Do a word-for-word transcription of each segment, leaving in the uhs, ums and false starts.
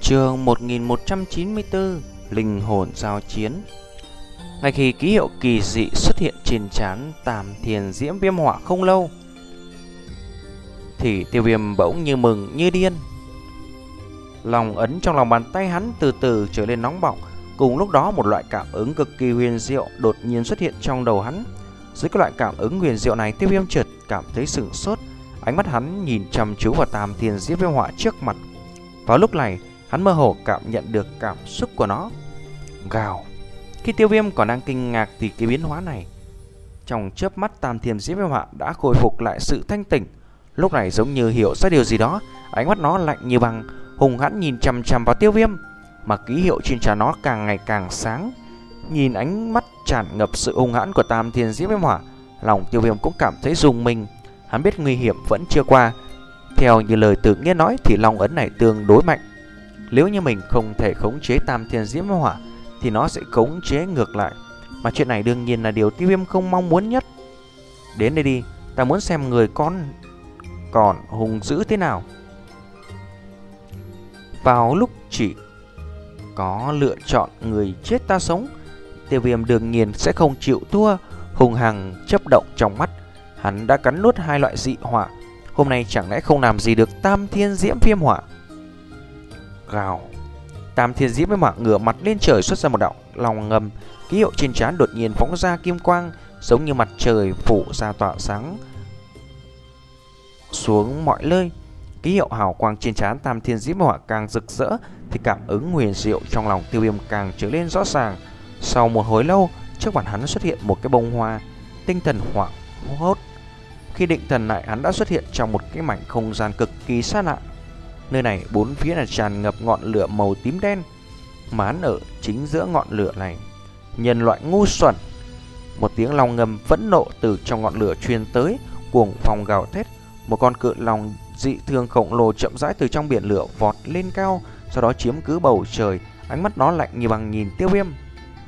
Chương một nghìn một trăm chín mươi tư, Linh hồn giao chiến. Ngay khi ký hiệu kỳ dị xuất hiện trên trán Tam Thiên Diễm Viêm Hỏa không lâu, thì Tiêu Viêm bỗng như mừng như điên. Lòng ấn trong lòng bàn tay hắn từ từ trở lên nóng bỏng. Cùng lúc đó một loại cảm ứng cực kỳ huyền diệu đột nhiên xuất hiện trong đầu hắn. Dưới cái loại cảm ứng huyền diệu này, Tiêu Viêm chợt cảm thấy sửng sốt. Ánh mắt hắn nhìn chăm chú vào Tam Thiên Diễm Viêm Hỏa trước mặt. Vào lúc này, hắn mơ hồ cảm nhận được cảm xúc của nó. Gào. Khi Tiêu Viêm còn đang kinh ngạc thì cái biến hóa này, trong chớp mắt Tam Thiên Diễm Viêm Hỏa đã khôi phục lại sự thanh tỉnh. Lúc này giống như hiểu ra điều gì đó, ánh mắt nó lạnh như băng, hung hãn nhìn chằm chằm vào Tiêu Viêm, mà ký hiệu trên trán nó càng ngày càng sáng. Nhìn ánh mắt tràn ngập sự hung hãn của Tam Thiên Diễm Viêm Hỏa, lòng Tiêu Viêm cũng cảm thấy rùng mình. Hắn biết nguy hiểm vẫn chưa qua. Theo như lời tự nhiên nói thì long ấn này tương đối mạnh. Nếu như mình không thể khống chế Tam Thiên Diễm Viêm Hỏa thì nó sẽ khống chế ngược lại. Mà chuyện này đương nhiên là điều Tiêu Viêm không mong muốn nhất. Đến đây đi, ta muốn xem người con còn hung dữ thế nào. Vào lúc chỉ có lựa chọn người chết ta sống, Tiêu Viêm đương nhiên sẽ không chịu thua. Hùng hằng chấp động trong mắt, hắn đã cắn nuốt hai loại dị hỏa. Hôm nay chẳng lẽ không làm gì được Tam Thiên Diễm Viêm Hỏa? Gào. Tam Thiên Diễm Viêm Hỏa ngửa mặt lên trời xuất ra một đạo long ngầm. Ký hiệu trên trán đột nhiên phóng ra kim quang, giống như mặt trời phủ ra tỏa sáng xuống mọi nơi. Ký hiệu hào quang trên trán Tam Thiên Diễm Viêm Hỏa càng rực rỡ thì cảm ứng huyền diệu trong lòng Tiêu Viêm càng trở lên rõ ràng. Sau một hồi lâu, trước mặt hắn xuất hiện một cái bông hoa. Tinh thần hoảng hốt. Khi định thần lại, hắn đã xuất hiện trong một cái mảnh không gian cực kỳ xa lạ. Nơi này bốn phía là tràn ngập ngọn lửa màu tím đen, mà hắn ở chính giữa ngọn lửa này. Nhân loại ngu xuẩn. Một tiếng long ngầm phẫn nộ từ trong ngọn lửa truyền tới, cuồng phong gào thét. Một con cự long dị thường khổng lồ chậm rãi từ trong biển lửa vọt lên cao, sau đó chiếm cứ bầu trời. Ánh mắt nó lạnh như băng nhìn Tiêu Viêm.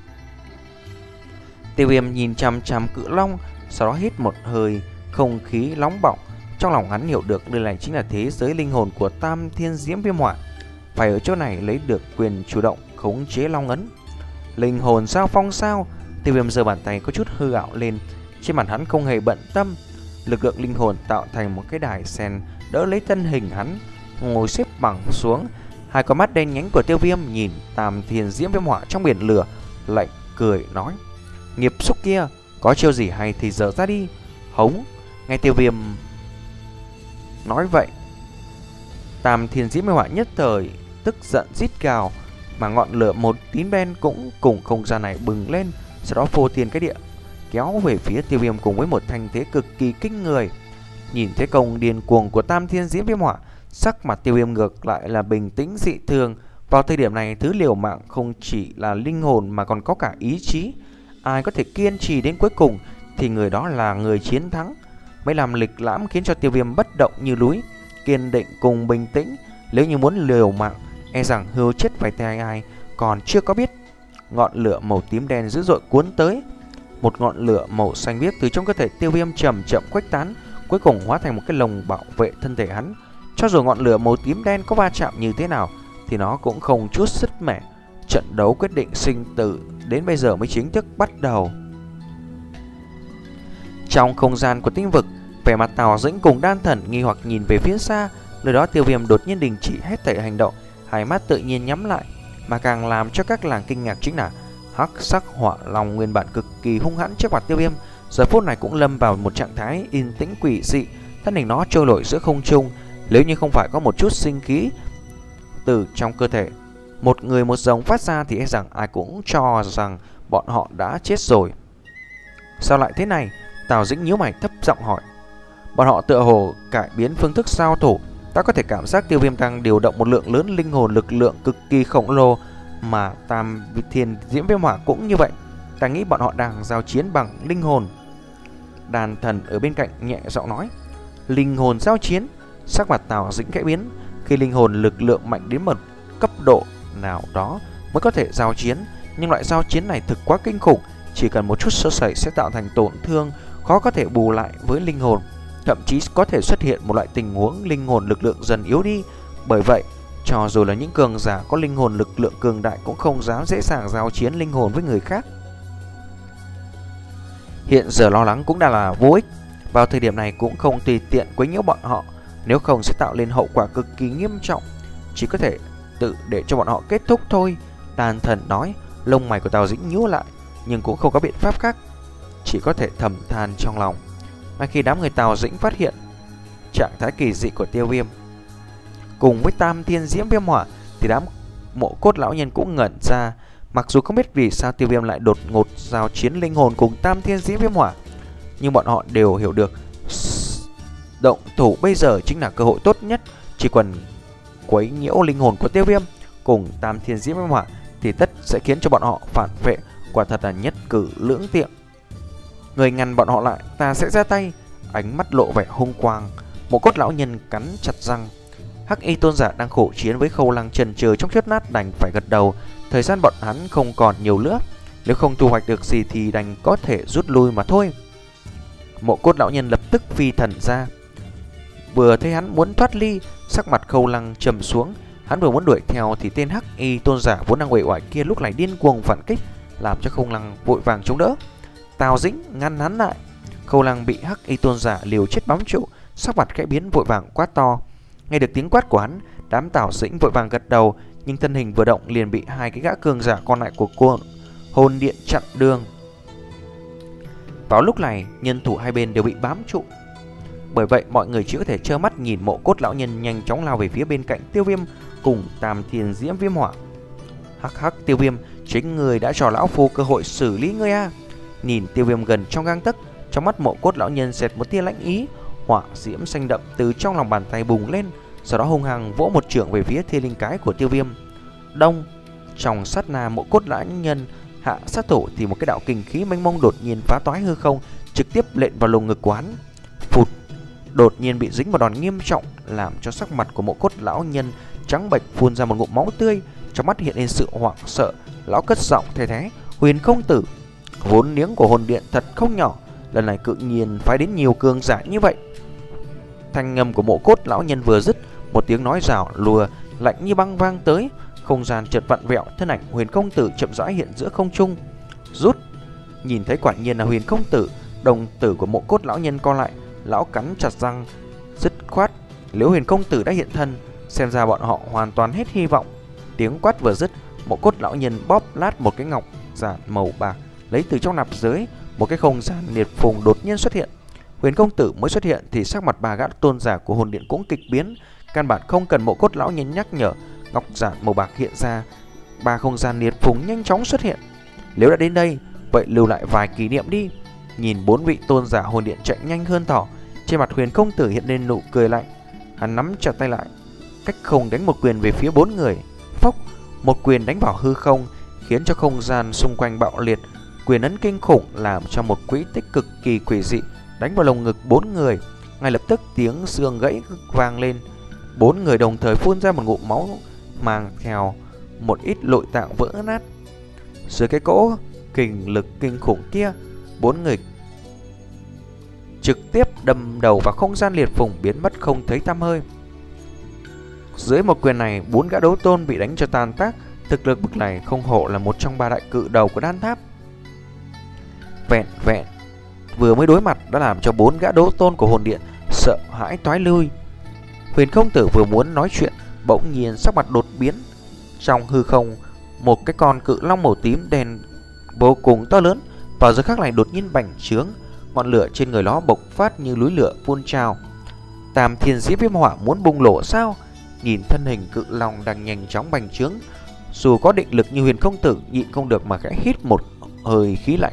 Tiêu Viêm nhìn chằm chằm cự long, sau đó hít một hơi không khí nóng bỏng. Trong lòng hắn hiểu được đây này chính là thế giới linh hồn của Tam Thiên Diễm Viêm Hỏa. Phải ở chỗ này lấy được quyền chủ động khống chế long ấn. Linh hồn giao phong sao? Tiêu Viêm giơ bàn tay có chút hư ảo lên. Trên mặt hắn không hề bận tâm. Lực lượng linh hồn tạo thành một cái đài sen đỡ lấy thân hình hắn, ngồi xếp bằng xuống. Hai con mắt đen nhánh của Tiêu Viêm nhìn Tam Thiên Diễm Viêm Hỏa trong biển lửa, lạnh cười nói: Nghiệp xúc kia, có chiêu gì hay thì dở ra đi. Hống. Nghe Tiêu Viêm nói vậy, Tam Thiên Diễm Viêm Hỏa nhất thời tức giận rít gào, mà ngọn lửa một tím đen cũng cùng không gian này bừng lên, sau đó phô thiên cái địa kéo về phía Tiêu Viêm cùng với một thanh thế cực kỳ kinh người. Nhìn thế công điên cuồng của Tam Thiên Diễm Viêm Hỏa, sắc mặt Tiêu Viêm ngược lại là bình tĩnh dị thường. Vào thời điểm này, thứ liều mạng không chỉ là linh hồn mà còn có cả ý chí. Ai có thể kiên trì đến cuối cùng thì người đó là người chiến thắng. Mấy làm lịch lãm khiến cho Tiêu Viêm bất động như núi, kiên định cùng bình tĩnh. Nếu như muốn liều mạng, e rằng hưu chết phải tay ai còn chưa có biết. Ngọn lửa màu tím đen dữ dội cuốn tới. Một ngọn lửa màu xanh biếc từ trong cơ thể Tiêu Viêm chậm chậm khuếch tán, cuối cùng hóa thành một cái lồng bảo vệ thân thể hắn. Cho dù ngọn lửa màu tím đen có va chạm như thế nào thì nó cũng không chút sứt mẻ. Trận đấu quyết định sinh tử đến bây giờ mới chính thức bắt đầu. Trong không gian của tinh vực, vẻ mặt Tào Dĩnh cùng Đan Thần nghi hoặc nhìn về phía xa. Nơi đó Tiêu Viêm đột nhiên đình chỉ hết thảy hành động, hai mắt tự nhiên nhắm lại. Mà càng làm cho các làng kinh ngạc chính là hắc sắc hỏa long nguyên bản cực kỳ hung hãn trước mặt Tiêu Viêm, giờ phút này cũng lâm vào một trạng thái yên tĩnh quỷ dị. Thân hình nó trôi nổi giữa không trung. Nếu như không phải có một chút sinh khí từ trong cơ thể một người một giống phát ra thì e rằng ai cũng cho rằng bọn họ đã chết rồi. Sao lại thế này? Tào Dĩnh nhíu mày thấp giọng hỏi. Bọn họ tựa hồ cải biến phương thức giao thủ. Ta có thể cảm giác Tiêu Viêm đang điều động một lượng lớn linh hồn lực lượng cực kỳ khổng lồ, mà Tam Thiên Diễm Viêm Hỏa cũng như vậy. Ta nghĩ bọn họ đang giao chiến bằng linh hồn. Đàn Thần ở bên cạnh nhẹ giọng nói. Linh hồn giao chiến? Sắc mặt Tào Dĩnh khẽ biến. Khi linh hồn lực lượng mạnh đến một cấp độ nào đó mới có thể giao chiến, nhưng loại giao chiến này thực quá kinh khủng. Chỉ cần một chút sơ sẩy sẽ tạo thành tổn thương khó có thể bù lại với linh hồn. Thậm chí có thể xuất hiện một loại tình huống linh hồn lực lượng dần yếu đi. Bởi vậy Cho dù là những cường giả có linh hồn lực lượng cường đại cũng không dám dễ dàng giao chiến linh hồn với người khác. Hiện giờ lo lắng cũng đã là vô ích. Vào thời điểm này cũng không tùy tiện quấy nhiễu bọn họ, nếu không sẽ tạo lên hậu quả cực kỳ nghiêm trọng. Chỉ có thể tự để cho bọn họ kết thúc thôi. Tàn Thần nói. Lông mày của Tào Dĩnh nhíu lại, nhưng cũng không có biện pháp khác, chỉ có thể thầm than trong lòng. Ngay khi đám người Tào Dĩnh phát hiện trạng thái kỳ dị của Tiêu Viêm cùng với Tam Thiên Diễm Viêm Hỏa, thì đám Mộ Cốt lão nhân cũng ngẩn ra. Mặc dù không biết vì sao Tiêu Viêm lại đột ngột giao chiến linh hồn cùng Tam Thiên Diễm Viêm Hỏa, nhưng bọn họ đều hiểu được động thủ bây giờ chính là cơ hội tốt nhất. Chỉ cần quấy nhiễu linh hồn của Tiêu Viêm cùng Tam Thiên Diễm Viêm Hỏa thì tất sẽ khiến cho bọn họ phản vệ. Quả thật là nhất cử lưỡng tiện. Người ngăn bọn họ lại, ta sẽ ra tay. Ánh mắt lộ vẻ hung quang. Mộ Cốt lão nhân cắn chặt răng. Hắc Y tôn giả đang khổ chiến với Khâu Lăng chần chừ trong chớp nát đành phải gật đầu. Thời gian bọn hắn không còn nhiều nữa, nếu không thu hoạch được gì thì đành có thể rút lui mà thôi. Mộ Cốt lão nhân lập tức phi thần ra. Vừa thấy hắn muốn thoát ly, sắc mặt Khâu Lăng trầm xuống. Hắn vừa muốn đuổi theo thì tên Hắc Y tôn giả vốn đang uể oải kia lúc này điên cuồng phản kích, làm cho Khâu Lăng vội vàng chống đỡ. Tào Dĩnh ngăn hắn lại. Khâu Lăng bị Hắc Y tôn giả liều chết bám trụ, sắc mặt khẽ biến vội vàng quát to. Nghe được tiếng quát của hắn, đám Tào Dĩnh vội vàng gật đầu, nhưng thân hình vừa động liền bị hai cái gã cường giả còn lại của cô Hồn Điện chặn đường. Vào lúc này, nhân thủ hai bên đều bị bám trụ. Bởi vậy mọi người chỉ có thể trơ mắt nhìn Mộ Cốt lão nhân nhanh chóng lao về phía bên cạnh Tiêu Viêm cùng Tam Thiên Diễm Viêm Hỏa. Hắc hắc, Tiêu Viêm, chính người đã cho lão phu cơ hội xử lý ngươi a. Nhìn Tiêu Viêm gần trong gang tấc, trong mắt Mộ Cốt lão nhân xẹt một tia lãnh ý. Hỏa diễm xanh đậm từ trong lòng bàn tay bùng lên, sau đó hung hăng vỗ một chưởng về phía thiên linh cái của Tiêu Viêm. Đông. Trong sát na Mộ Cốt lão nhân hạ sát thủ thì một cái đạo kình khí mênh mông đột nhiên phá toái hư không, trực tiếp lệnh vào lồng ngực của hắn. Phụt. Đột nhiên bị dính vào đòn nghiêm trọng, làm cho sắc mặt của Mộ Cốt lão nhân trắng bệch, phun ra một ngụm máu tươi. Trong mắt hiện lên sự hoảng sợ, lão cất giọng thề thé: Huyền Không Tử, vốn liếng của hồn điện thật không nhỏ, lần này cự nhiên phái đến nhiều cường giả như vậy. Thanh ngầm của Mộ Cốt lão nhân vừa dứt, một tiếng nói rào lùa lạnh như băng vang tới, không gian chợt vặn vẹo, thân ảnh Huyền Không Tử chậm rãi hiện giữa không trung. Rút. Nhìn thấy quả nhiên là Huyền Không Tử, đồng tử của Mộ Cốt lão nhân co lại, lão cắn chặt răng, dứt khoát: nếu Huyền Không Tử đã hiện thân, xem ra bọn họ hoàn toàn hết hy vọng. Tiếng quát vừa dứt, Mộ Cốt lão nhân bóp lát một cái ngọc giản màu bạc, lấy từ trong nạp giới, một cái không gian liệt phùng đột nhiên xuất hiện. Huyền Công Tử mới xuất hiện thì sắc mặt ba gã tôn giả của hồn điện cũng kịch biến. Căn bản không cần Mộ Cốt lão nhân nhắc nhở, ngọc giản màu bạc hiện ra, ba không gian liệt phùng nhanh chóng xuất hiện. Nếu đã đến đây, vậy lưu lại vài kỷ niệm đi. Nhìn bốn vị tôn giả hồn điện chạy nhanh hơn thỏ, trên mặt Huyền Công Tử hiện lên nụ cười lạnh. Hắn nắm chặt tay lại, cách không đánh một quyền về phía bốn người. Phốc, một quyền đánh vào hư không, khiến cho không gian xung quanh bạo liệt. Quyền ấn kinh khủng làm cho một quỹ tích cực kỳ quỷ dị đánh vào lồng ngực bốn người. Ngay lập tức tiếng xương gãy vang lên, bốn người đồng thời phun ra một ngụm máu, mang theo một ít nội tạng vỡ nát. Dưới cái cỗ kình lực kinh khủng kia, bốn người trực tiếp đâm đầu vào không gian liệt phùng, biến mất không thấy tăm hơi. Dưới một quyền này, bốn gã đấu tôn bị đánh cho tan tác. Thực lực bực này không hổ là một trong ba đại cự đầu của đan tháp. Vẹn vẹn vừa mới đối mặt đã làm cho bốn gã đấu tôn của hồn điện sợ hãi toái lui. Huyền Không Tử vừa muốn nói chuyện, bỗng nhiên sắc mặt đột biến. Trong hư không, một cái con cự long màu tím đen vô cùng to lớn vào giờ khắc này đột nhiên bành trướng, ngọn lửa trên người nó bộc phát như núi lửa phun trào. Tam Thiên Diễm Viêm Hỏa muốn bùng nổ sao? Nhìn thân hình cự long đang nhanh chóng bành trướng, dù có định lực như Huyền Không Tử nhịn không được mà khẽ hít một hơi khí lạnh.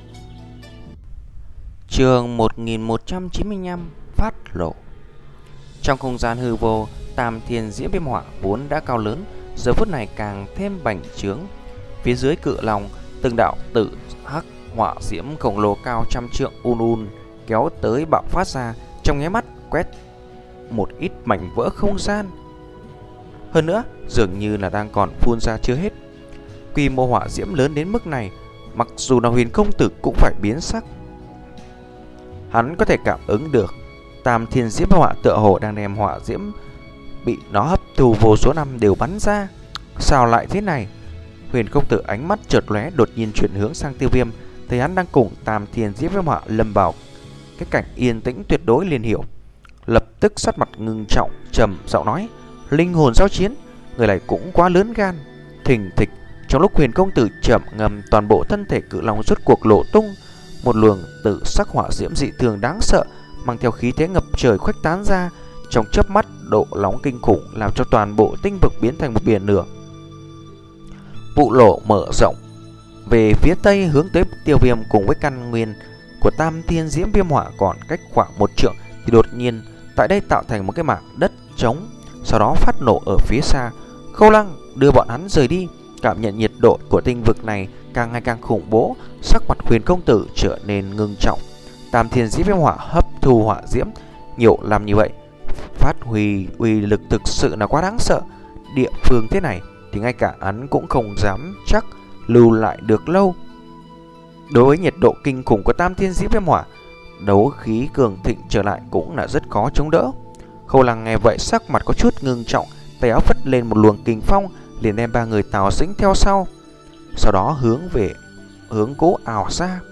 Chương một nghìn một trăm chín mươi lăm phát lộ. Trong không gian hư vô, Tam Thiên Diễm Viêm Hỏa vốn đã cao lớn, giờ phút này càng thêm bành trướng. Phía dưới cự long, từng đạo tự hắc hỏa diễm khổng lồ cao trăm trượng un un kéo tới bạo phát ra, trong nháy mắt quét một ít mảnh vỡ không gian. Hơn nữa, dường như là đang còn phun ra chưa hết. Quy mô hỏa diễm lớn đến mức này, mặc dù là Huyền Không Tử cũng phải biến sắc. Hắn có thể cảm ứng được Tam Thiên Diễm Hỏa tựa hồ đang đem hỏa diễm bị nó hấp thù vô số năm đều bắn ra. Sao lại thế này? Huyền công tử ánh mắt chợt lóe, đột nhiên chuyển hướng sang Tiêu Viêm, thấy hắn đang cùng Tam Thiên Diễm Viêm Họa lâm vào cái cảnh yên tĩnh tuyệt đối, liền hiểu. Lập tức sắc mặt ngưng trọng, trầm giọng nói: linh hồn giao chiến, người này cũng quá lớn gan. Thình thịch, trong lúc Huyền công tử chậm ngầm, toàn bộ thân thể cự long rốt cuộc lộ tung, một luồng tự sắc hỏa diễm dị thường đáng sợ mang theo khí thế ngập trời khuếch tán ra, trong chớp mắt độ nóng kinh khủng làm cho toàn bộ tinh vực biến thành một biển lửa. Vụ lộ mở rộng về phía tây hướng tới Tiêu Viêm cùng với căn nguyên của Tam Thiên Diễm Viêm Họa còn cách khoảng một trượng, thì đột nhiên tại đây tạo thành một cái mảng đất trống, sau đó phát nổ ở phía xa. Khâu Lăng đưa bọn hắn rời đi. Cảm nhận nhiệt độ của tinh vực này càng ngày càng khủng bố, sắc mặt Huyền công tử trở nên ngưng trọng. Tam Thiên Diễm Viêm Họa hấp thu hỏa diễm nhiều làm như vậy, phát huy uy lực thực sự là quá đáng sợ. Địa phương thế này thì ngay cả hắn cũng không dám chắc lưu lại được lâu. Đối với nhiệt độ kinh khủng của Tam Thiên Diễm Viêm Hỏa, đấu khí cường thịnh trở lại cũng là rất khó chống đỡ. Khâu Lăng nghe vậy sắc mặt có chút ngưng trọng, tay áo phất lên một luồng kình phong, liền đem ba người Tào Dĩnh theo sau, sau đó hướng về hướng Cố ảo ra.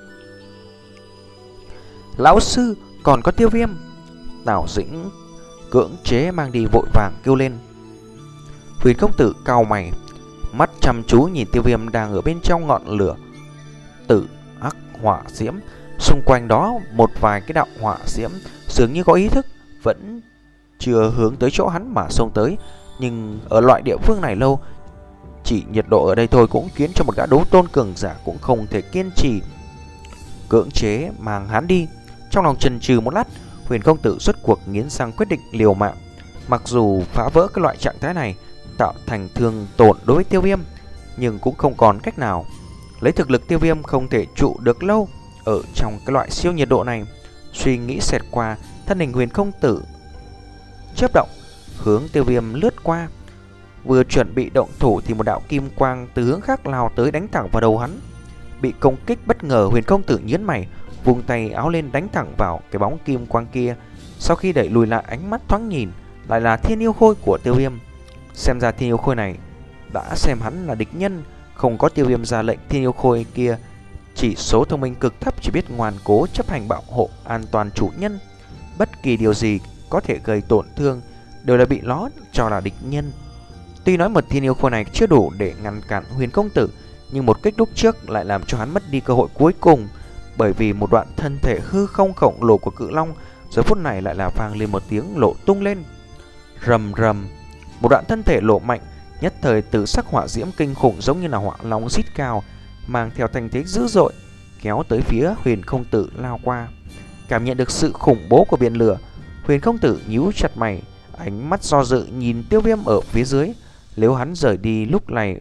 Lão sư, còn có Tiêu Viêm. Tào Dĩnh cưỡng chế mang đi vội vàng kêu lên. Huyền công tử cau mày, mắt chăm chú nhìn Tiêu Viêm đang ở bên trong ngọn lửa tử ác hỏa diễm. Xung quanh đó một vài cái đạo hỏa diễm dường như có ý thức, vẫn chưa hướng tới chỗ hắn mà xông tới. Nhưng ở loại địa phương này lâu, chỉ nhiệt độ ở đây thôi cũng khiến cho một gã đấu tôn cường giả cũng không thể kiên trì, cưỡng chế mang hắn đi. Trong lòng chần chừ một lát, Huyền công tử rốt cuộc nghiến răng quyết định liều mạng. Mặc dù phá vỡ cái loại trạng thái này tạo thành thương tổn đối với Tiêu Viêm, nhưng cũng không còn cách nào. Lấy thực lực Tiêu Viêm không thể trụ được lâu ở trong cái loại siêu nhiệt độ này. Suy nghĩ xẹt qua, thân hình Huyền công tử chớp động hướng Tiêu Viêm lướt qua. Vừa chuẩn bị động thủ thì một đạo kim quang từ hướng khác lao tới đánh thẳng vào đầu hắn. Bị công kích bất ngờ, Huyền công tử nhướng mày, vung tay áo lên đánh thẳng vào cái bóng kim quang kia. Sau khi đẩy lùi lại, ánh mắt thoáng nhìn lại là Thiên Yêu Khôi của Tiêu Viêm. Xem ra Thiên Yêu Khôi này đã xem hắn là địch nhân. Không có Tiêu Viêm ra lệnh, Thiên Yêu Khôi kia chỉ số thông minh cực thấp, chỉ biết ngoan cố chấp hành bảo hộ an toàn chủ nhân. Bất kỳ điều gì có thể gây tổn thương đều là bị nó cho là địch nhân. Tuy nói một Thiên Yêu Khôi này chưa đủ để ngăn cản Huyền công tử, nhưng một kích lúc trước lại làm cho hắn mất đi cơ hội cuối cùng. Bởi vì một đoạn thân thể hư không khổng lồ của cự long giờ phút này lại là vang lên một tiếng lộ tung lên. Rầm rầm, một đoạn thân thể lộ mạnh, nhất thời từ sắc hỏa diễm kinh khủng giống như là hỏa long rít cao, mang theo thanh thế dữ dội kéo tới phía Huyền công tử lao qua. Cảm nhận được sự khủng bố của biển lửa, Huyền công tử nhíu chặt mày, ánh mắt do dự nhìn Tiêu Viêm ở phía dưới. Nếu hắn rời đi lúc này,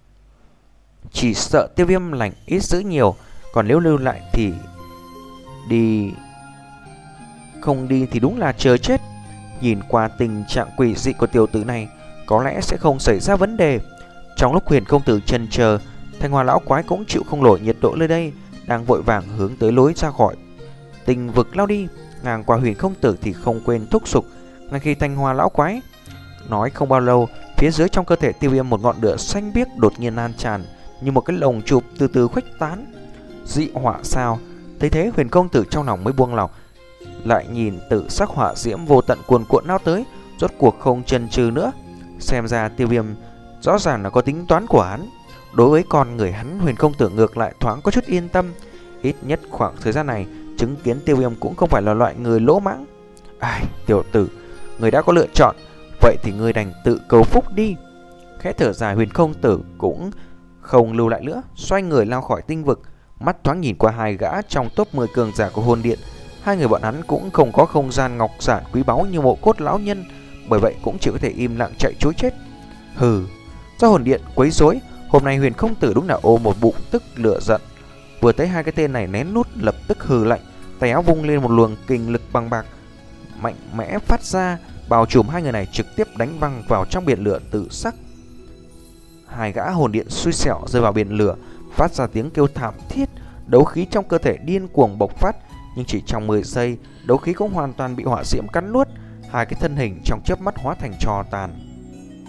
chỉ sợ Tiêu Viêm lành ít dữ nhiều, còn nếu lưu lại thì đi, không đi thì đúng là chờ chết. Nhìn qua tình trạng quỷ dị của tiểu tử này, có lẽ sẽ không xảy ra vấn đề. Trong lúc Huyền công tử chần chờ, Thanh Hoa lão quái cũng chịu không nổi nhiệt độ nơi đây, đang vội vàng hướng tới lối ra khỏi tình vực lao đi. Ngang qua Huyền công tử thì không quên thúc giục. Ngay khi Thanh Hoa lão quái nói không bao lâu, phía dưới trong cơ thể Tiêu Viêm một ngọn lửa xanh biếc đột nhiên lan tràn, như một cái lồng chụp từ từ khuếch tán. Dị hỏa sao? Thấy thế, Huyền công tử trong lòng mới buông lỏng, lại nhìn tự sắc hỏa diễm vô tận cuồn cuộn lao tới, rốt cuộc không chần chừ nữa. Xem ra Tiêu Viêm rõ ràng là có tính toán của hắn. Đối với con người hắn, Huyền công tử ngược lại thoáng có chút yên tâm. Ít nhất khoảng thời gian này, chứng kiến Tiêu Viêm cũng không phải là loại người lỗ mãng. Ai, tiểu tử, người đã có lựa chọn, vậy thì người đành tự cầu phúc đi. Khẽ thở dài, Huyền công tử cũng không lưu lại nữa, xoay người lao khỏi tinh vực. Mắt thoáng nhìn qua hai gã trong top mười cường giả của hồn điện. Hai người bọn hắn cũng không có không gian ngọc giản quý báu như Mộ Cốt lão nhân, bởi vậy cũng chỉ có thể im lặng chạy trối chết. Hừ, do hồn điện quấy rối, hôm nay Huyền công tử đúng là ôm một bụng tức lửa giận. Vừa thấy hai cái tên này nén nút, lập tức hừ lạnh, tay áo vung lên một luồng kình lực bằng bạc mạnh mẽ phát ra, bao trùm hai người này, trực tiếp đánh văng vào trong biển lửa tự sắc. Hai gã hồn điện xui xẻo rơi vào biển lửa, phát ra tiếng kêu thảm thiết, đấu khí trong cơ thể điên cuồng bộc phát. Nhưng chỉ trong mười giây, đấu khí cũng hoàn toàn bị hỏa diễm cắn nuốt, hai cái thân hình trong chớp mắt hóa thành tro tàn.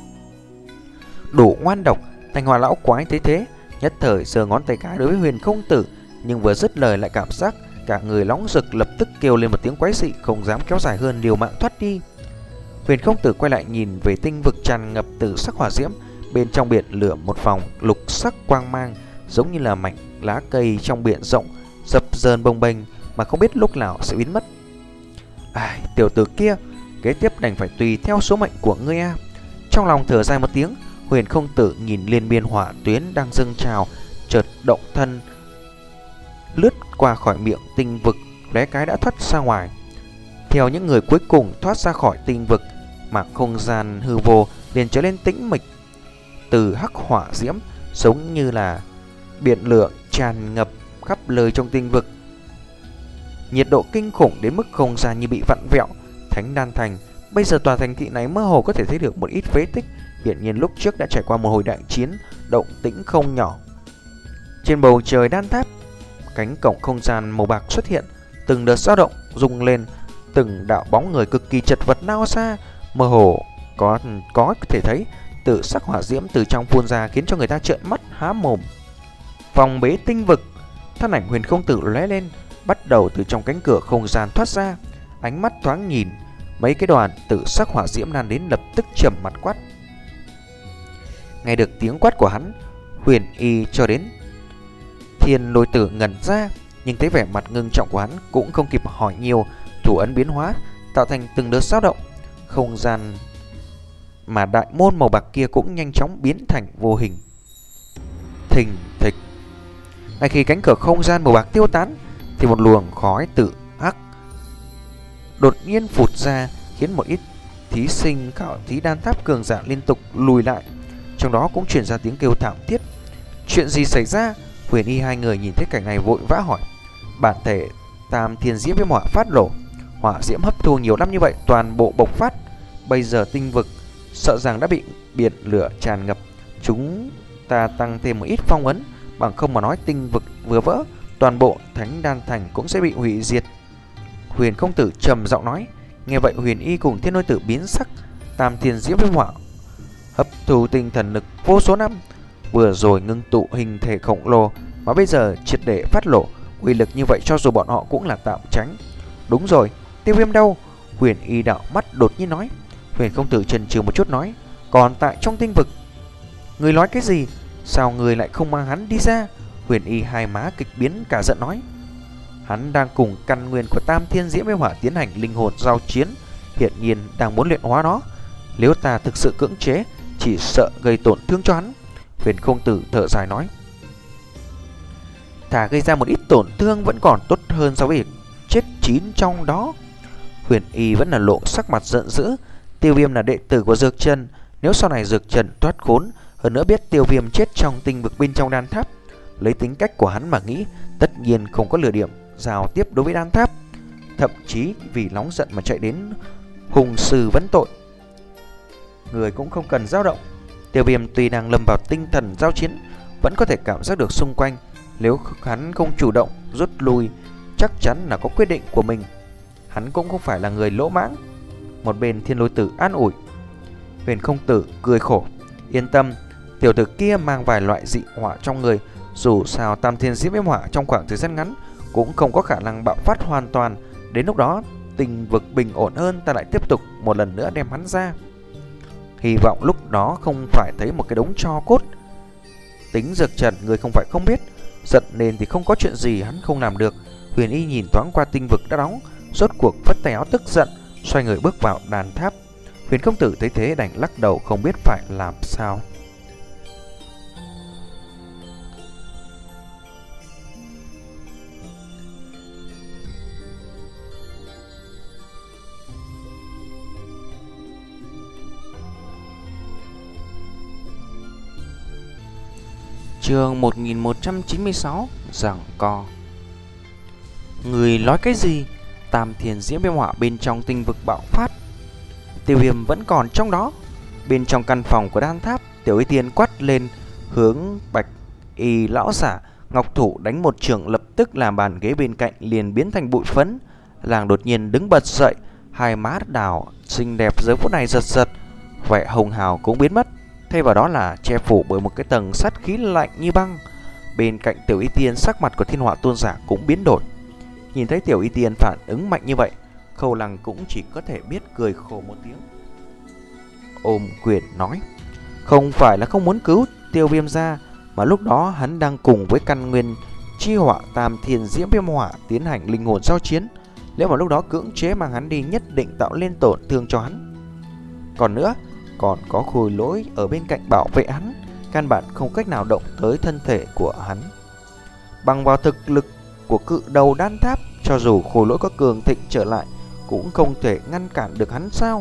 Đủ ngoan độc. Thanh Hoa lão quái thấy thế, nhất thời giơ ngón tay cái đối với Huyền Không Tử, nhưng vừa dứt lời lại cảm giác cả người nóng rực, lập tức kêu lên một tiếng quái dị, không dám kéo dài hơn, liều mạng thoát đi. Huyền Không Tử quay lại nhìn về tinh vực tràn ngập tử sắc hỏa diễm, bên trong biển lửa một vòng lục sắc quang mang, giống như là mảnh lá cây trong biển rộng dập dờn bồng bềnh mà không biết lúc nào sẽ biến mất. Ai, tiểu tử kia, kế tiếp đành phải tùy theo số mệnh của ngươi a. Trong lòng thở dài một tiếng, Huyền Không Tử nhìn liên miên hỏa tuyến đang dâng trào, chợt động thân lướt qua khỏi miệng tinh vực, lóe cái đã thoát ra ngoài. Theo những người cuối cùng thoát ra khỏi tinh vực, mà không gian hư vô liền trở lên tĩnh mịch. Từ hắc hỏa diễm giống như là biển lửa tràn ngập khắp nơi trong tinh vực, nhiệt độ kinh khủng đến mức không gian như bị vặn vẹo. Thánh Đan Thành, bây giờ tòa thành thị này mơ hồ có thể thấy được một ít phế tích, hiển nhiên lúc trước đã trải qua một hồi đại chiến, động tĩnh không nhỏ. Trên bầu trời đan tháp, cánh cổng không gian màu bạc xuất hiện, từng đợt dao động rung lên, từng đạo bóng người cực kỳ chật vật nao xa, mơ hồ có có thể thấy tự sắc hỏa diễm từ trong phun ra, khiến cho người ta trợn mắt há mồm. Phòng bế tinh vực, thân ảnh Huyền Không Tử lóe lên, bắt đầu từ trong cánh cửa không gian thoát ra, ánh mắt thoáng nhìn mấy cái đoàn tự sắc hỏa diễm lan đến, lập tức trầm mặt quát. Nghe được tiếng quát của hắn, Huyền Y cho đến Thiên Lôi Tử ngẩn ra, nhưng thấy vẻ mặt ngưng trọng của hắn cũng không kịp hỏi nhiều, thủ ấn biến hóa tạo thành từng đợt dao động không gian, mà đại môn màu bạc kia cũng nhanh chóng biến thành vô hình. Thình thịch. Ngay khi cánh cửa không gian màu bạc tiêu tán, thì một luồng khói tự hắc đột nhiên phụt ra, khiến một ít thí sinh khảo thí đan tháp cường giả liên tục lùi lại, trong đó cũng truyền ra tiếng kêu thảm thiết. Chuyện gì xảy ra? Huyền Y hai người nhìn thấy cảnh này vội vã hỏi. Bản thể Tam Thiên Diễm Viêm Hỏa phát nổ, hỏa diễm hấp thu nhiều năm như vậy toàn bộ bộc phát, bây giờ tinh vực sợ rằng đã bị biển lửa tràn ngập. Chúng ta tăng thêm một ít phong ấn, bằng không mà nói tinh vực vừa vỡ, toàn bộ Thánh Đan Thành cũng sẽ bị hủy diệt. Huyền Không Tử trầm giọng nói. Nghe vậy Huyền Y cùng Thiên Lôi Tử biến sắc. Tam Thiên Diễm Viêm Hỏa hấp thu tinh thần lực vô số năm, vừa rồi ngưng tụ hình thể khổng lồ, mà bây giờ triệt để phát lộ, uy lực như vậy cho dù bọn họ cũng là tạm tránh. Đúng rồi, Tiêu Viêm đâu? Huyền Y đạo mắt đột nhiên nói. Huyền Không Tử chần chừ một chút nói. Còn tại trong tinh vực. Người nói cái gì? Sao người lại không mang hắn đi ra? Huyền Y hai má kịch biến cả giận nói. Hắn đang cùng căn nguyên của Tam Thiên Diễm Viêm Hỏa tiến hành linh hồn giao chiến, hiện nhiên đang muốn luyện hóa nó. Nếu ta thực sự cưỡng chế, chỉ sợ gây tổn thương cho hắn. Huyền Không Tử thở dài nói. Thà gây ra một ít tổn thương vẫn còn tốt hơn so với việc chết chín trong đó. Huyền Y vẫn là lộ sắc mặt giận dữ. Tiêu Viêm là đệ tử của Dược Trần, nếu sau này Dược Trần thoát khốn, hơn nữa biết Tiêu Viêm chết trong tinh vực bên trong đan tháp, lấy tính cách của hắn mà nghĩ, tất nhiên không có lừa điểm giao tiếp đối với đan tháp, thậm chí vì nóng giận mà chạy đến hùng sư vấn tội. Người cũng không cần dao động. Tiêu Viêm tuy đang lâm vào tinh thần giao chiến, vẫn có thể cảm giác được xung quanh. Nếu hắn không chủ động rút lui, chắc chắn là có quyết định của mình. Hắn cũng không phải là người lỗ mãng. Một bên Thiên Lôi Tử an ủi. Huyền Không Tử cười khổ. Yên tâm, tiểu tử kia mang vài loại dị hỏa trong người, dù sao Tam Thiên Diễm Viêm Hỏa trong khoảng thời gian ngắn cũng không có khả năng bạo phát hoàn toàn. Đến lúc đó tình vực bình ổn hơn, ta lại tiếp tục một lần nữa đem hắn ra. Hy vọng lúc đó không phải thấy một cái đống tro cốt. Tính Dược Trần người không phải không biết, giận nên thì không có chuyện gì hắn không làm được. Huyền Y nhìn thoáng qua tinh vực đã đóng, rốt cuộc phất tay áo tức giận, xoay người bước vào đàn tháp. Huyền Không Tử thấy thế đành lắc đầu không biết phải làm sao. Chương một nghìn một trăm chín mươi sáu, giằng co. Người nói cái gì? Tam Thiên Diễm Viêm Hỏa bên trong tinh vực bạo phát, Tiêu Viêm vẫn còn trong đó. Bên trong căn phòng của đan tháp, Tiểu Y Tiên quát lên hướng Bạch Y lão giả. Ngọc thủ đánh một trường, lập tức làm bàn ghế bên cạnh liền biến thành bụi phấn. Làng đột nhiên đứng bật dậy, hai má đào xinh đẹp giờ phút này giật giật, vẻ hồng hào cũng biến mất. thay vào đó là che phủ bởi một cái tầng sát khí lạnh như băng. Bên cạnh Tiểu Y Tiên, sắc mặt của Thiên Họa Tôn giả cũng biến đổi. Nhìn thấy Tiểu Y Tiên phản ứng mạnh như vậy, Khâu Lăng cũng chỉ có thể biết cười khổ một tiếng, ôm quyền nói: không phải là không muốn cứu Tiêu Viêm gia, mà lúc đó hắn đang cùng với căn nguyên chi họa Tam Thiên Diễm Viêm Hỏa tiến hành linh hồn giao chiến. Nếu mà lúc đó cưỡng chế mang hắn đi, nhất định tạo lên tổn thương cho hắn. Còn nữa, còn có Khôi Lỗi ở bên cạnh bảo vệ hắn, căn bản không cách nào động tới thân thể của hắn. Bằng vào thực lực của cự đầu đan tháp, cho dù Khôi Lỗi có cường thịnh trở lại cũng không thể ngăn cản được hắn sao?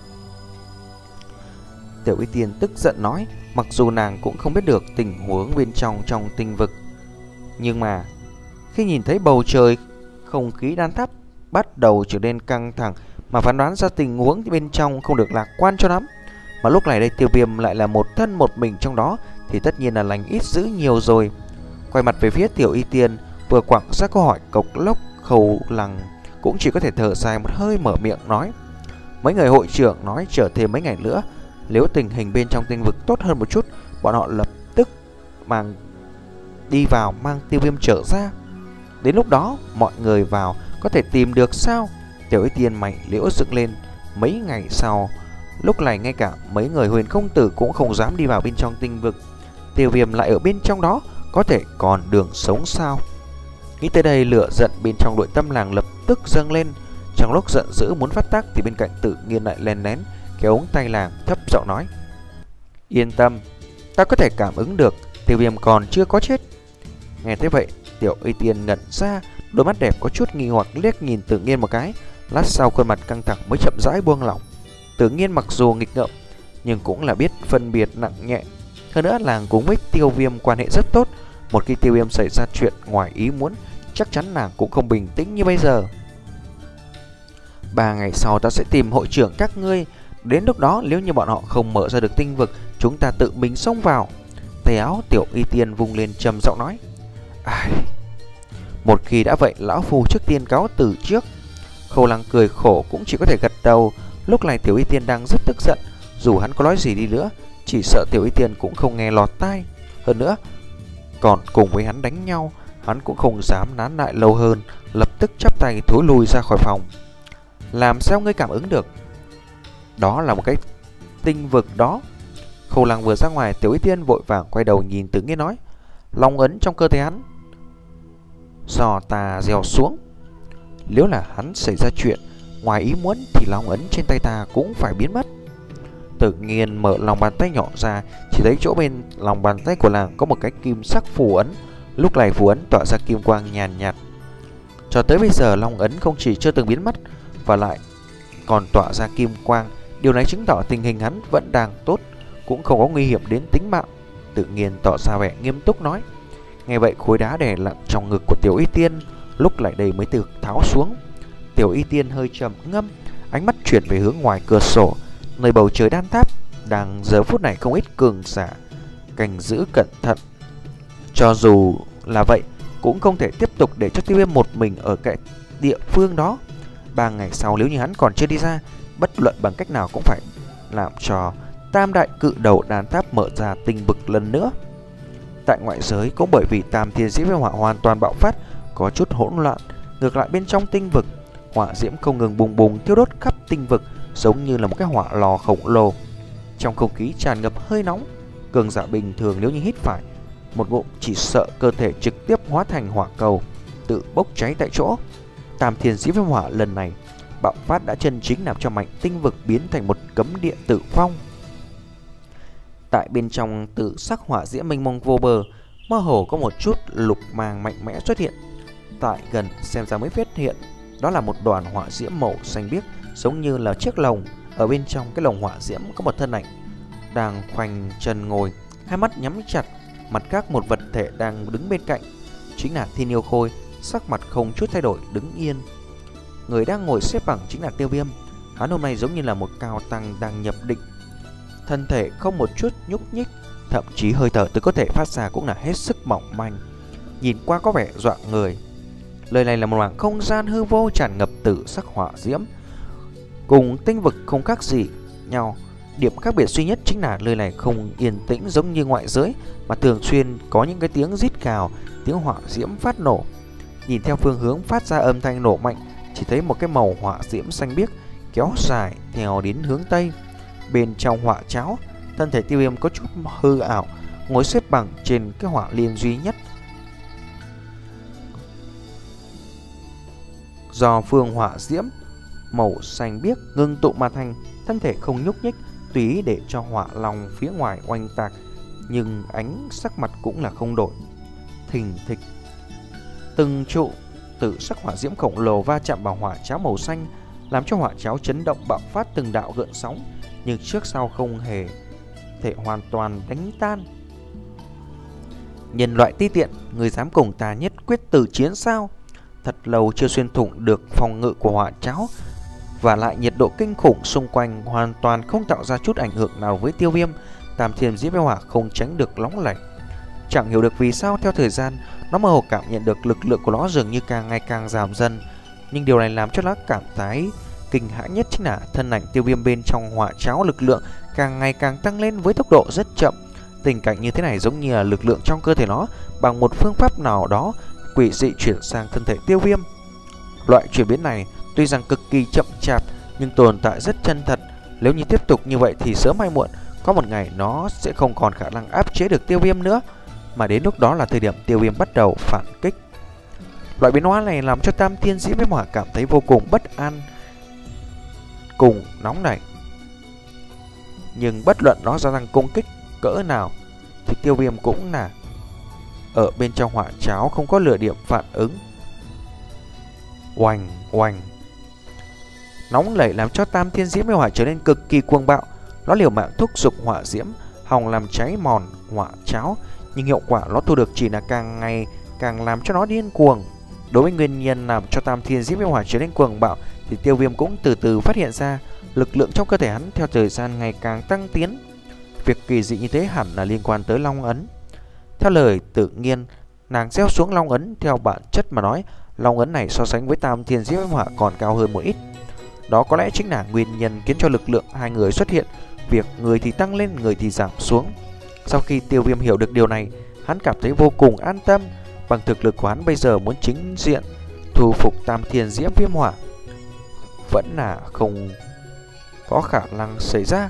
Tiểu Y Tiên tức giận nói, mặc dù nàng cũng không biết được tình huống bên trong trong tinh vực, nhưng mà khi nhìn thấy bầu trời không khí đan tháp bắt đầu trở nên căng thẳng, mà phán đoán ra tình huống bên trong không được lạc quan cho lắm. Mà lúc này đây Tiêu Viêm lại là một thân một mình trong đó, thì tất nhiên là lành ít dữ nhiều rồi. Quay mặt về phía Tiểu Y Tiên, vừa quẳng ra câu hỏi cộc lốc, Khâu Lăng cũng chỉ có thể thở dài một hơi, mở miệng nói: mấy người hội trưởng nói chờ thêm mấy ngày nữa, nếu tình hình bên trong tinh vực tốt hơn một chút, bọn họ lập tức mang đi vào mang Tiêu Viêm trở ra. Đến lúc đó mọi người vào có thể tìm được sao? Tiểu Y Tiên mày liễu dựng lên. Mấy ngày sau, lúc này ngay cả mấy người Huyền Công Tử cũng không dám đi vào bên trong tinh vực. Tiêu Viêm lại ở bên trong đó, có thể còn đường sống sao? Nghĩ tới đây, lửa giận bên trong nội tâm làng lập tức dâng lên. Trong lúc giận dữ muốn phát tác thì bên cạnh Tự Nhiên lại len lén kéo ống tay làng, thấp giọng nói: yên tâm, ta có thể cảm ứng được Tiêu Viêm còn chưa có chết. Nghe thế vậy, Tiểu Y Tiên ngẩn ra, đôi mắt đẹp có chút nghi hoặc liếc nhìn Tự Nhiên một cái. Lát sau khuôn mặt căng thẳng mới chậm rãi buông lỏng. Tự Nhiên mặc dù nghịch ngợm nhưng cũng là biết phân biệt nặng nhẹ. Hơn nữa làng cũng với Tiêu Viêm quan hệ rất tốt. Một khi Tiêu Viêm xảy ra chuyện ngoài ý muốn, chắc chắn nàng cũng không bình tĩnh như bây giờ. Ba ngày sau ta sẽ tìm hội trưởng các ngươi. Đến lúc đó nếu như bọn họ không mở ra được tinh vực, chúng ta tự mình xông vào. Tay áo Tiểu Y Tiên vung lên trầm giọng nói: ai... một khi đã vậy, lão phu trước tiên cáo từ trước. Khâu Lăng cười khổ cũng chỉ có thể gật đầu. Lúc này Tiểu Y Tiên đang rất tức giận, dù hắn có nói gì đi nữa, chỉ sợ Tiểu Y Tiên cũng không nghe lọt tai. Hơn nữa, còn cùng với hắn đánh nhau, hắn cũng không dám nán lại lâu hơn, lập tức chắp tay thối lui ra khỏi phòng. Làm sao ngươi cảm ứng được? Đó là một cái tinh vực đó. Khâu Lăng vừa ra ngoài, Tiểu Y Tiên vội vàng quay đầu nhìn Tự Nhiên nói: long ấn trong cơ thể hắn do ta gieo xuống, nếu là hắn xảy ra chuyện ngoài ý muốn thì long ấn trên tay ta cũng phải biến mất. Tự Nhiên mở lòng bàn tay nhỏ ra, chỉ thấy chỗ bên lòng bàn tay của làng có một cái kim sắc phù ấn. Lúc này phù ấn tỏa ra kim quang nhàn nhạt. Cho tới bây giờ long ấn không chỉ chưa từng biến mất, và lại còn tỏa ra kim quang. Điều này chứng tỏ tình hình hắn vẫn đang tốt, cũng không có nguy hiểm đến tính mạng. Tự Nhiên tỏ ra vẻ nghiêm túc nói. Nghe vậy, khối đá đè lặng trong ngực của Tiểu Y Tiên lúc lại đây mới được tháo xuống. Tiểu Y Tiên hơi trầm ngâm, ánh mắt chuyển về hướng ngoài cửa sổ, nơi bầu trời đan tháp đang giờ phút này không ít cường giả canh giữ cẩn thận. Cho dù là vậy, cũng không thể tiếp tục để cho Tiêu Viêm một mình ở cái địa phương đó. Ba ngày sau nếu như hắn còn chưa đi ra, bất luận bằng cách nào cũng phải làm cho tam đại cự đầu đan tháp mở ra tinh vực lần nữa. Tại ngoại giới cũng bởi vì Tam Thiên Diễm Viêm Hỏa hoàn toàn bạo phát, có chút hỗn loạn. Ngược lại bên trong tinh vực, hỏa diễm không ngừng bùng bùng thiêu đốt khắp tinh vực, giống như là một cái hỏa lò khổng lồ. Trong không khí tràn ngập hơi nóng, cường giả bình thường nếu như hít phải một ngụm chỉ sợ cơ thể trực tiếp hóa thành hỏa cầu, tự bốc cháy tại chỗ. Tam Thiên Diễm Viêm Hỏa lần này bạo phát đã chân chính làm cho mảnh tinh vực biến thành một cấm địa tử vong. Tại bên trong tự sắc hỏa diễm mênh mông vô bờ, mơ hồ có một chút lục mang mạnh mẽ xuất hiện. Tại gần xem ra mới phát hiện, đó là một đoàn hỏa diễm màu xanh biếc, giống như là chiếc lồng. Ở bên trong cái lồng hỏa diễm có một thân ảnh đang khoanh chân ngồi, hai mắt nhắm chặt. Mặt khác một vật thể đang đứng bên cạnh, chính là Thiên Yêu Khôi, sắc mặt không chút thay đổi đứng yên. Người đang ngồi xếp bằng chính là Tiêu Viêm. Hắn hôm nay giống như là một cao tăng đang nhập định, thân thể không một chút nhúc nhích, thậm chí hơi thở từ cơ thể phát ra cũng là hết sức mỏng manh, nhìn qua có vẻ dọa người. Lời này là một mảng không gian hư vô tràn ngập tử sắc hỏa diễm, cùng tinh vực không khác gì nhau. Điểm khác biệt duy nhất chính là nơi này không yên tĩnh giống như ngoại giới, mà thường xuyên có những cái tiếng rít gào, tiếng hỏa diễm phát nổ. Nhìn theo phương hướng phát ra âm thanh nổ mạnh, chỉ thấy một cái màu hỏa diễm xanh biếc kéo dài theo đến hướng tây. Bên trong hỏa cháo, thân thể Tiêu Viêm có chút hư ảo, ngồi xếp bằng trên cái hỏa liên duy nhất. Do phương hỏa diễm màu xanh biếc ngưng tụ mà thành, thân thể không nhúc nhích, tùy ý để cho hỏa long phía ngoài oanh tạc, nhưng ánh sắc mặt cũng là không đổi. Thình thịch, từng trụ tự sắc hỏa diễm khổng lồ va chạm vào hỏa cháo màu xanh, làm cho hỏa cháo chấn động bạo phát từng đạo gợn sóng, nhưng trước sau không hề thể hoàn toàn đánh tan. Nhân loại ti tiện, người dám cùng ta nhất quyết tử chiến sao? Thật lâu chưa xuyên thủng được phòng ngự của hỏa cháo, và lại nhiệt độ kinh khủng xung quanh hoàn toàn không tạo ra chút ảnh hưởng nào với Tiêu Viêm. Tam Thiên Diễm Viêm Hỏa không tránh được nóng lạnh. Chẳng hiểu được vì sao theo thời gian, nó mơ hồ cảm nhận được lực lượng của nó dường như càng ngày càng giảm dần. Nhưng điều này làm cho nó cảm thấy kinh hãi nhất chính là thân ảnh Tiêu Viêm bên trong hỏa cháo lực lượng càng ngày càng tăng lên với tốc độ rất chậm. Tình cảnh như thế này giống như là lực lượng trong cơ thể nó bằng một phương pháp nào đó quỷ dị chuyển sang thân thể Tiêu Viêm. Loại chuyển biến này tuy rằng cực kỳ chậm chạp nhưng tồn tại rất chân thật. Nếu như tiếp tục như vậy thì sớm hay muộn có một ngày nó sẽ không còn khả năng áp chế được Tiêu Viêm nữa, mà đến lúc đó là thời điểm Tiêu Viêm bắt đầu phản kích. Loại biến hóa này làm cho Tam Thiên Diễm Viêm Hỏa cảm thấy vô cùng bất an cùng nóng nảy. Nhưng bất luận nó gia tăng công kích cỡ nào thì Tiêu Viêm cũng là ở bên trong hỏa cháo không có lửa điểm phản ứng. Oanh oanh, nóng nảy làm cho Tam Thiên Diễm Viêm Hỏa trở nên cực kỳ cuồng bạo. Nó liều mạng thúc giục hỏa diễm hòng làm cháy mòn hỏa cháo, nhưng hiệu quả nó thu được chỉ là càng ngày càng làm cho nó điên cuồng. Đối với nguyên nhân làm cho Tam Thiên Diễm Viêm Hỏa trở nên cuồng bạo thì Tiêu Viêm cũng từ từ phát hiện ra lực lượng trong cơ thể hắn theo thời gian ngày càng tăng tiến. Việc kỳ dị như thế hẳn là liên quan tới Long Ấn. Theo lời tự nhiên, nàng gieo xuống Long Ấn, theo bản chất mà nói, Long Ấn này so sánh với Tam Thiên Diễm Viêm Hỏa còn cao hơn một ít. Đó có lẽ chính là nguyên nhân khiến cho lực lượng hai người xuất hiện việc người thì tăng lên, người thì giảm xuống. Sau khi Tiêu Viêm hiểu được điều này, hắn cảm thấy vô cùng an tâm. Bằng thực lực của hắn bây giờ muốn chính diện thu phục Tam Thiên Diễm Viêm Hỏa vẫn là không có khả năng xảy ra.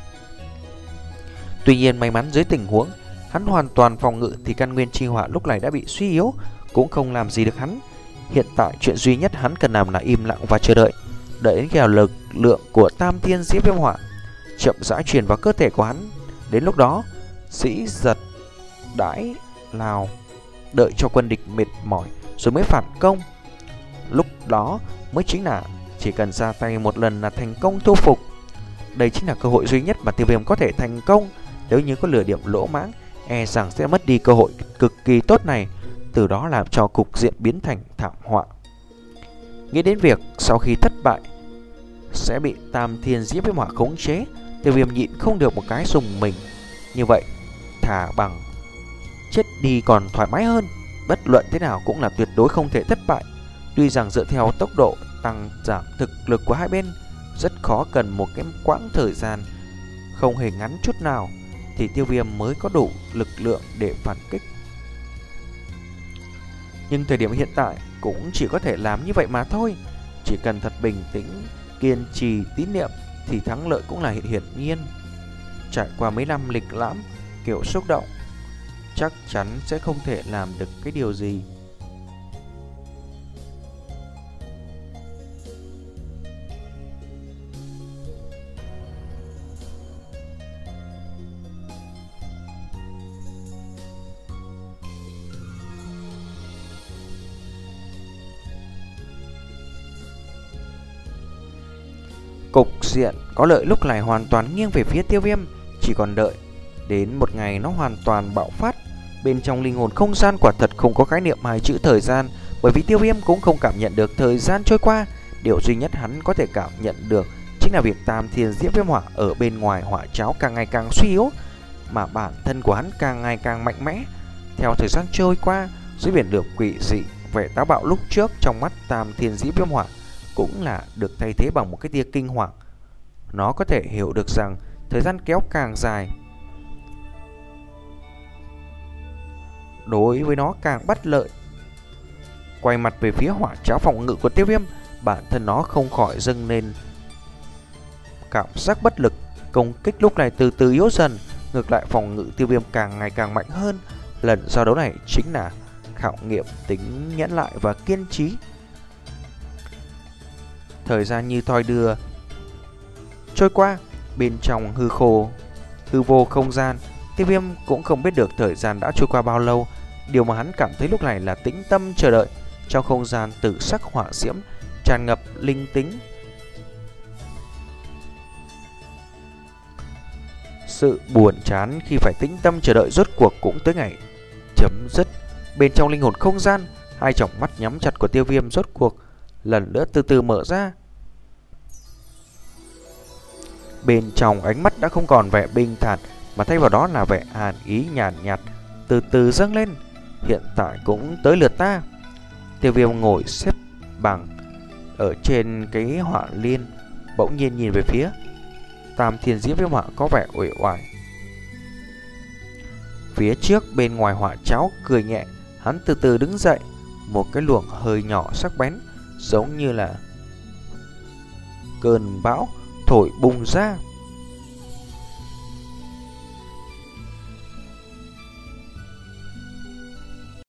Tuy nhiên may mắn dưới tình huống hắn hoàn toàn phòng ngự thì căn nguyên chi hỏa lúc này đã bị suy yếu, cũng không làm gì được hắn. Hiện tại chuyện duy nhất hắn cần làm là im lặng và chờ đợi, đợi đến khi lực lượng của Tam Thiên Diễm Viêm Hỏa chậm rãi truyền vào cơ thể của hắn. Đến lúc đó sĩ giật đãi nào, đợi cho quân địch mệt mỏi rồi mới phản công. Lúc đó mới chính là chỉ cần ra tay một lần là thành công thu phục. Đây chính là cơ hội duy nhất mà Tiêu Viêm có thể thành công. Nếu như có lửa điểm lỗ mãng, e rằng sẽ mất đi cơ hội cực kỳ tốt này, từ đó làm cho cục diện biến thành thảm họa. Nghĩ đến việc sau khi thất bại sẽ bị Tam Thiên Diễm Viêm Hỏa khống chế, Tiêu Viêm nhịn không được một cái dùng mình. Như vậy thả bằng chết đi còn thoải mái hơn. Bất luận thế nào cũng là tuyệt đối không thể thất bại. Tuy rằng dựa theo tốc độ tăng giảm thực lực của hai bên rất khó, cần một cái quãng thời gian không hề ngắn chút nào thì Tiêu Viêm mới có đủ lực lượng để phản kích. Nhưng thời điểm hiện tại cũng chỉ có thể làm như vậy mà thôi. Chỉ cần thật bình tĩnh, kiên trì tín niệm thì thắng lợi cũng là hiện hiển nhiên. Trải qua mấy năm lịch lãm kiểu xúc động, chắc chắn sẽ không thể làm được cái điều gì. Cục diện có lợi lúc này hoàn toàn nghiêng về phía Tiêu Viêm. Chỉ còn đợi đến một ngày nó hoàn toàn bạo phát. Bên trong linh hồn không gian quả thật không có khái niệm hai chữ thời gian, bởi vì Tiêu Viêm cũng không cảm nhận được thời gian trôi qua. Điều duy nhất hắn có thể cảm nhận được chính là việc Tam Thiên Diễm Viêm Hỏa ở bên ngoài hỏa cháo càng ngày càng suy yếu, mà bản thân của hắn càng ngày càng mạnh mẽ. Theo thời gian trôi qua, dưới biển lửa quỷ dị, vẻ táo bạo lúc trước trong mắt Tam Thiên Diễm Viêm Hỏa cũng là được thay thế bằng một cái tia kinh hoàng. Nó có thể hiểu được rằng Thời gian kéo càng dài, đối với nó càng bất lợi. Quay mặt về phía hỏa cháo phòng ngự của Tiêu Viêm, bản thân nó không khỏi dâng lên cảm giác bất lực. Công kích lúc này từ từ yếu dần, ngược lại phòng ngự Tiêu Viêm càng ngày càng mạnh hơn. Lần giao đấu này chính là khảo nghiệm tính nhẫn lại và kiên trì. Thời gian như thoi đưa trôi qua, bên trong hư khô hư vô không gian, Tiêu Viêm cũng không biết được thời gian đã trôi qua bao lâu. Điều mà hắn cảm thấy lúc này là tĩnh tâm chờ đợi. Trong không gian tử sắc hỏa diễm tràn ngập linh tính. Sự buồn chán khi phải tĩnh tâm chờ đợi rốt cuộc cũng tới ngày chấm dứt. Bên trong linh hồn không gian, hai tròng mắt nhắm chặt của Tiêu Viêm rốt cuộc lần nữa từ từ mở ra. Bên trong ánh mắt đã không còn vẻ bình thản, mà thay vào đó là vẻ hàn ý nhàn nhạt, nhạt từ từ dâng lên. Hiện tại cũng tới lượt ta. Tiêu Viêm ngồi xếp bằng ở trên cái hỏa liên, bỗng nhiên nhìn về phía Tam Thiên Diễm Viêm Hỏa có vẻ uể oải. Phía trước bên ngoài hỏa cháo cười nhẹ, hắn từ từ đứng dậy, một cái luồng hơi nhỏ sắc bén giống như là cơn bão thổi bùng ra.